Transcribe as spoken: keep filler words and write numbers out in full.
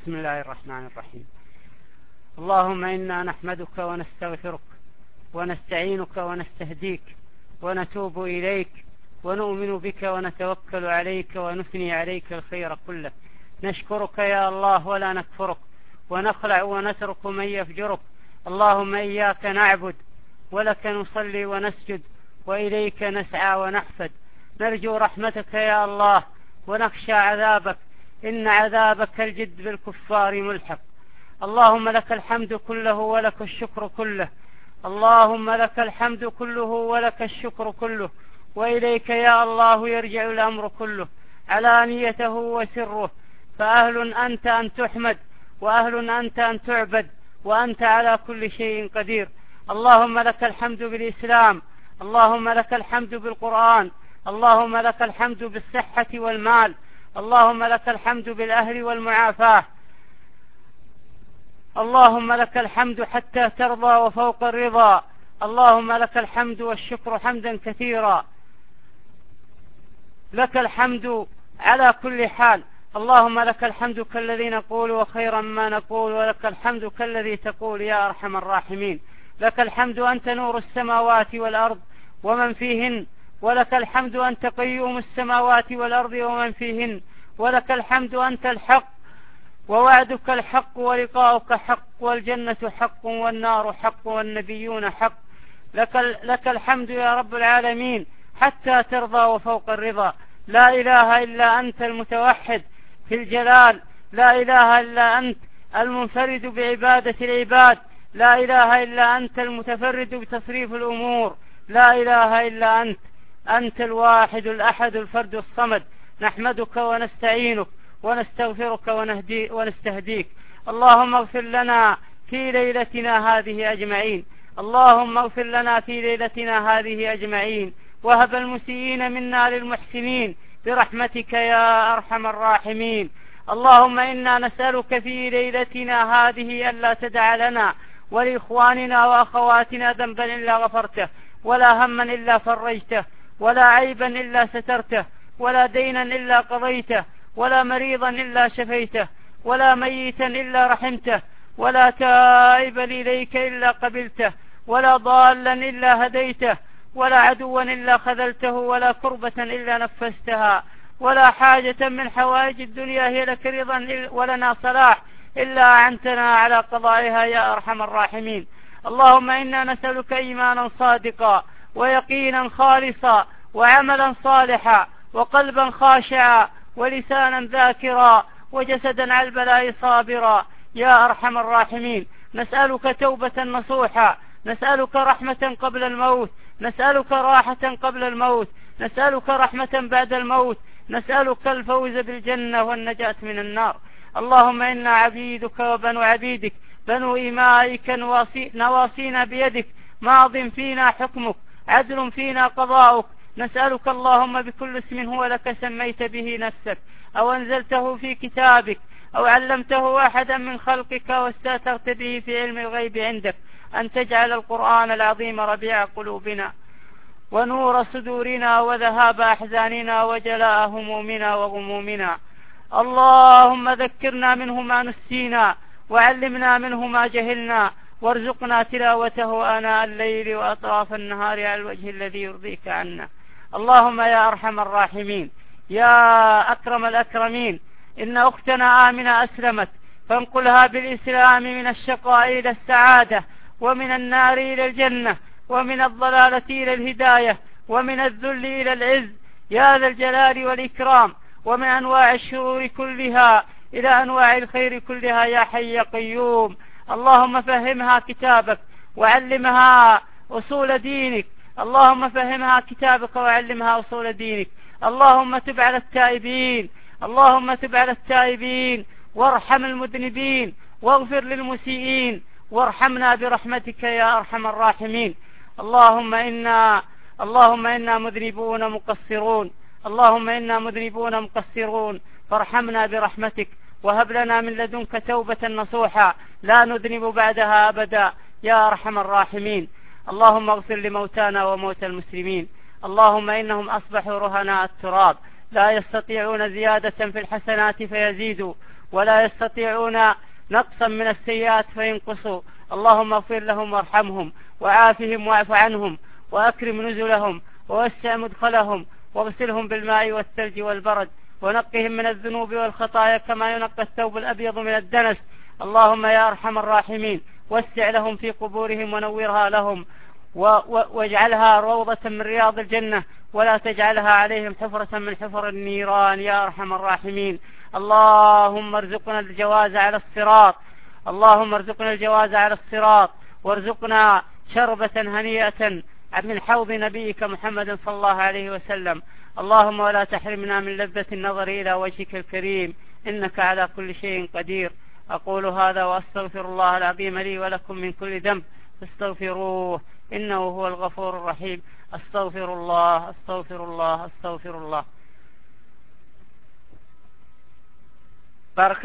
بسم الله الرحمن الرحيم. اللهم إنا نحمدك ونستغفرك ونستعينك ونستهديك ونتوب إليك ونؤمن بك ونتوكل عليك ونثني عليك الخير كله. نشكرك يا الله ولا نكفرك، ونخلع ونترك من يفجرك. اللهم إياك نعبد ولك نصلي ونسجد وإليك نسعى ونحفد. نرجو رحمتك يا الله ونخشى عذابك، إن عذابك الجد بالكفار ملحق. اللهم لك الحمد كله ولك الشكر كله. اللهم لك الحمد كله ولك الشكر كله، وإليك يا الله يرجع الأمر كله، علانيته وسره. فأهل أنت أن تحمد، وأهل أنت أن تعبد، وأنت على كل شيء قدير. اللهم لك الحمد بالإسلام، اللهم لك الحمد بالقرآن، اللهم لك الحمد بالصحة والمال، اللهم لك الحمد بالأهل والمعافاة. اللهم لك الحمد حتى ترضى وفوق الرضا. اللهم لك الحمد والشكر حمدا كثيرا. لك الحمد على كل حال. اللهم لك الحمد كالذي نقول وخيرا ما نقول، ولك الحمد كالذي تقول يا أرحم الراحمين. لك الحمد أنت نور السماوات والأرض ومن فيهن، ولك الحمد أنت قيوم السماوات والأرض ومن فيهن، ولك الحمد أنت الحق ووعدك الحق ولقاؤك حق، والجنة حق والنار حق والنبيون حق. لك, لك الحمد يا رب العالمين حتى ترضى وفوق الرضا. لا إله إلا أنت المتوحد في الجلال، لا إله إلا أنت المنفرد بعبادة العباد، لا إله إلا أنت المتفرد بتصريف الأمور، لا إله إلا أنت، أنت الواحد الأحد الفرد الصمد. نحمدك ونستعينك ونستغفرك ونهدي ونستهديك. اللهم اغفر لنا في ليلتنا هذه أجمعين، اللهم اغفر لنا في ليلتنا هذه أجمعين، وهب المسيئين منا للمحسنين برحمتك يا أرحم الراحمين. اللهم إنا نسألك في ليلتنا هذه ألا تدع لنا ولإخواننا وأخواتنا ذنبا إلا غفرته، ولا هما إلا فرجته، ولا عيبا إلا سترته، ولا دينا إلا قضيته، ولا مريضا إلا شفيته، ولا ميتا إلا رحمته، ولا تائبا إليك إلا قبلته، ولا ضالا إلا هديته، ولا عدوا إلا خذلته، ولا كربة إلا نفستها، ولا حاجة من حوائج الدنيا هي لك رضا ولنا صلاح إلا أعنتنا على قضائها يا أرحم الراحمين. اللهم إنا نسألك إيمانا صادقا ويقينا خالصا وعملا صالحا وقلبا خاشعا ولسانا ذاكرا وجسدا على البلاء صابرا يا أرحم الراحمين. نسألك توبة نصوحا، نسألك رحمة قبل الموت، نسألك راحة قبل الموت، نسألك رحمة بعد الموت، نسألك الفوز بالجنة والنجاة من النار. اللهم إنا عبيدك وبنو عبيدك، بنو إمائك نواصينا بيدك، ماض فينا حكمك، عدل فينا قضاؤك. نسألك اللهم بكل اسم هو لك سميت به نفسك، أو أنزلته في كتابك، أو علمته أحدا من خلقك، واستأثرت به في علم الغيب عندك، أن تجعل القرآن العظيم ربيع قلوبنا ونور صدورنا وذهاب أحزاننا وجلاء همومنا وغمومنا. اللهم ذكرنا منه ما نسينا، وعلمنا منه ما جهلنا، وارزقنا تلاوته آناء الليل وأطراف النهار على الوجه الذي يرضيك عنا. اللهم يا أرحم الراحمين يا أكرم الأكرمين، إن أختنا آمنة أسلمت، فانقلها بالإسلام من الشقاء إلى السعادة، ومن النار إلى الجنة، ومن الضلالة إلى الهداية، ومن الذل إلى العز يا ذا الجلال والإكرام، ومن أنواع الشرور كلها إلى أنواع الخير كلها يا حي يا قيوم. اللهم فهمها كتابك وعلمها أصول دينك، اللهم فهمها كتابك وعلمها أصول دينك. اللهم تب على التائبين، اللهم تب على التائبين، وارحم المذنبين، واغفر للمسيئين، وارحمنا برحمتك يا أرحم الراحمين. اللهم إنا اللهم إنا مذنبون مقصرون، اللهم إنا مذنبون مقصرون، فارحمنا برحمتك، وهب لنا من لدنك توبة نصوحا لا نذنب بعدها أبدا يا أرحم الراحمين. اللهم اغفر لموتانا وموتى المسلمين، اللهم إنهم أصبحوا رهناء التراب، لا يستطيعون زيادة في الحسنات فيزيدوا، ولا يستطيعون نقصا من السيئات فينقصوا. اللهم اغفر لهم وارحمهم وعافهم واعف عنهم وأكرم نزلهم ووسع مدخلهم واغسلهم بالماء والثلج والبرد ونقهم من الذنوب والخطايا كما ينقى الثوب الأبيض من الدنس. اللهم يا أرحم الراحمين وسع لهم في قبورهم ونورها لهم واجعلها روضة من رياض الجنة، ولا تجعلها عليهم حفرة من حفر النيران يا أرحم الراحمين. اللهم ارزقنا الجواز على الصراط اللهم ارزقنا الجواز على الصراط وارزقنا شربة هنيئة من حوض نبيك محمد صلى الله عليه وسلم. اللهم ولا تحرمنا من لذة النظر إلى وجهك الكريم إنك على كل شيء قدير. أقول هذا وأستغفر الله العظيم لي ولكم من كل ذنب فاستغفروه إنه هو الغفور الرحيم. أستغفر الله أستغفر الله أستغفر الله. بارك